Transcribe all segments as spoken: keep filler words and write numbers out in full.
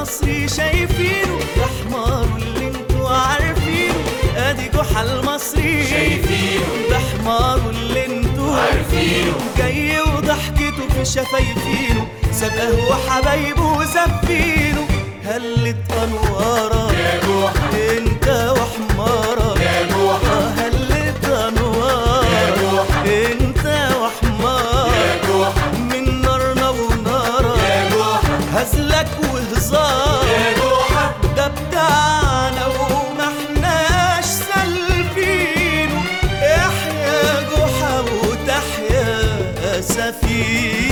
المصري شايفينه، ده حماره اللي انتوا عارفينه. ادي جحا المصري شايفينه، ده حماره اللي انتوا عارفينه. جاي وضحكته في شفايفينه، سابقه وحبايبه وزفينه. هلت انواره يا جحا انت وحماره، يا جحا هلت انواره يا جحا انت وحماره، يا جحا من نارنا ونارا يا جحا هزلك وهزار. يا جحا ده بتاعنا وما احناش سالفينه، احيا جحا وتحيا سفينه.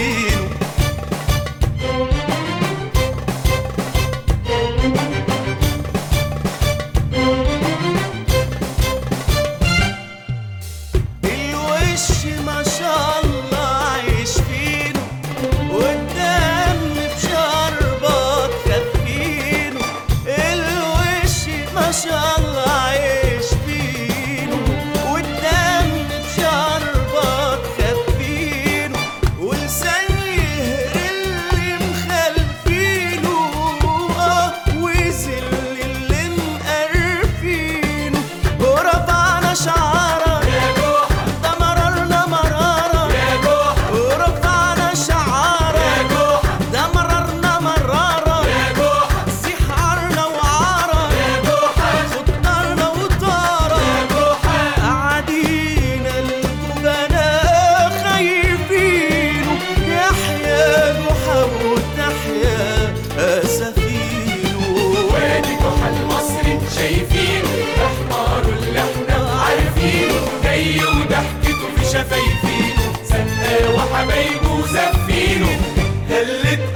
الوش ما شاء الله عايش فينه، والدم بشربات خفينه. الوش ما شاء الله عايش فينه، والدم بشربات خفينه. ولسان يهر اللي مخلفينه، اه وذل اللي مقرفينه. ورفعنا شعارة يا جحا ده مررنا مرارة، يا جحا ورفعنا شعارة يا جحا ده مررنا مرارة. يا جحا زيح عارنا وعارة يا جحا خطرنا وطارة، يا جحا قاعدين الجبناء خايفين. يحيا جحا وتحيا سفينه. وادي جحا المصري شايفينه، ده حماره اللي احنا عارفينه. جاي وضحكته في شفايفينه، سقاه وحبايبه زفينه. هلت